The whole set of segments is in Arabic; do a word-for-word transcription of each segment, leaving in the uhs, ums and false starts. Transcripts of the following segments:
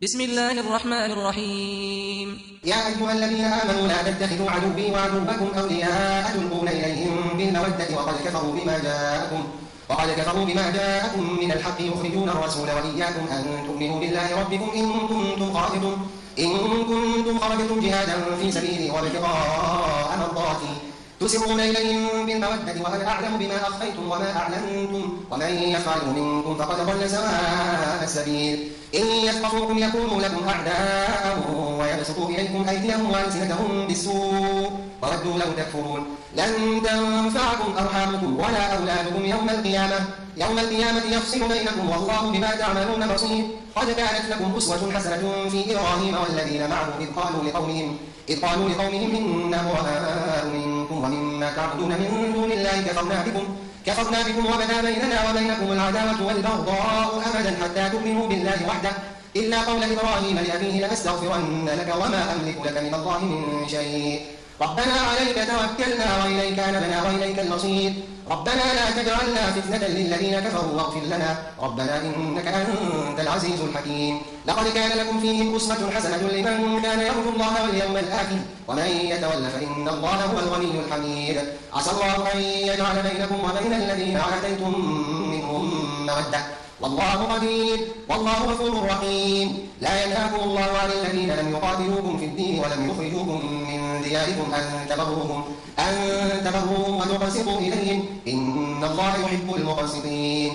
بسم الله الرحمن الرحيم. يا أيها الذين آمنوا لا تتخذوا عدوي وعدوكم أولياء تلقون إليهم بالمودة وقد كفروا بما جاءكم وقد كفروا بما جاءكم من الحق يخرجون الرسول وإياكم أن تؤمنوا بالله ربكم إن كنتم خرجتم إن كنتم خرجتم جهادا في سبيلي وابتغاء مرضاتي تسرون إليهم بالمودة وأنا أعلم بما أخفيتم وما أعلنتم ومن يفعله منكم فقد ضل سواء السبيل. إن يثقفوكم يكونوا لكم أعداء ويبسطوا إليكم أيديهم وألسنتهم بالسوء وودوا لو تكفرون. لن تنفعكم أرحامكم ولا أولادكم يوم القيامة يوم القيامة يفصل بينكم والله بما تعملون بصير. قد كانت لكم أسوة حسنة في إبراهيم والذين معه إذ قالوا لقومهم إذ قالوا لقومهم إنا براء منكم ومما تعبدون من دون الله كفرنا بكم كفرنا بكم وبدا بيننا وبينكم العداوة والبغضاء أبدا حتى تؤمنوا بالله وحده إلا قول إبراهيم لأبيه لأستغفرن لك وما أملك لك من الله من شيء. ربنا عليك توكلنا وإليك أنبنا وإليك المصير. ربنا لا تجعلنا فتنة للذين كفروا واغفر لنا ربنا إنك أنت العزيز الحكيم. لقد كان لكم فيهم أسوة حسنة لمن كان يرجو الله واليوم الآخر ومن يتول فإن الله هو الغني الحميد. عسى الله أن يجعل بينكم وبين الذين عاديتم منهم مودة والله قدير والله غفور رحيم. لا ينهاكم الله عن الذين لم يقاتلوكم في الدين ولم يخرجوكم من دياركم أن تبروهم أن تبروهم وتقسطوا إليهم إن الله يحب المقسطين.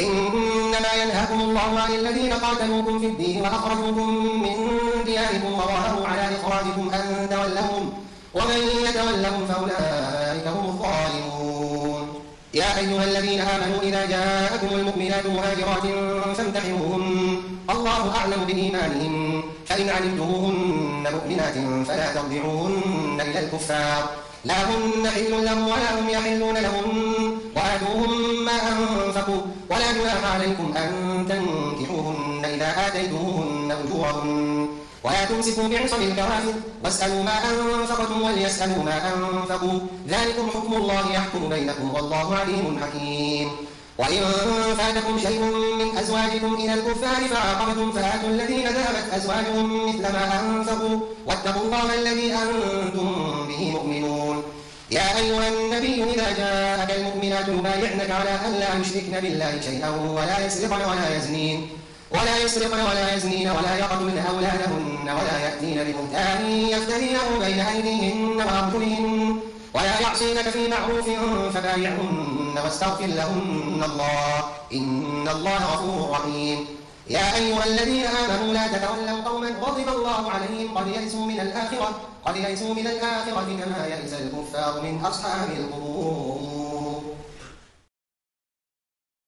إنما ينهاكم الله عن الذين قاتلوكم في الدين وأخرجوكم من دياركم وظاهروا على إخراجكم أن تولوهم ومن يتولهم فأولئك هم الظالمون. يا أيها الذين آمنوا إذا جاءكم المؤمنات مهاجرات فامتحنوهن الله أعلم بإيمانهن فإن علمتموهن مؤمنات فلا ترجعوهن إلى الكفار لا هن حل لهم ولا هم يحلون لهم وآتوهم ما أنفقوا ولا جناح عليكم أن تنكحوهن إذا آتيتموهن أجورهن ولا تمسكوا بعصم الكوافر واسألوا ما أنفقتم وليسألوا ما أنفقوا ذلكم حكم الله يحكم بينكم والله عليم حكيم. وإن فاتكم شيء من أزواجكم إلى الكفار فعاقبتم فآتوا الذين ذهبت أزواجهم مثل ما أنفقوا واتقوا الله الذي أنتم به مؤمنون. يا أيها النبي إذا جاءك المؤمنات يبايعنك على أن لا يشركن بالله شيئا ولا يسرقن ولا يزنين ولا يسرقن ولا يزنين ولا يقتلن أولادهن ولا يأتين ببهتان يفترينه بين أيديهن وأرجلهن ولا يعصينك في معروف فبايعهن واستغفر لهن الله إن الله غفور رحيم. يا أيها الذين آمنوا لا تتولوا قوما غضب الله عليهم قد يئسوا من الآخرة قد يئسوا من الآخرة كما يئس الكفار من أصحاب القبور.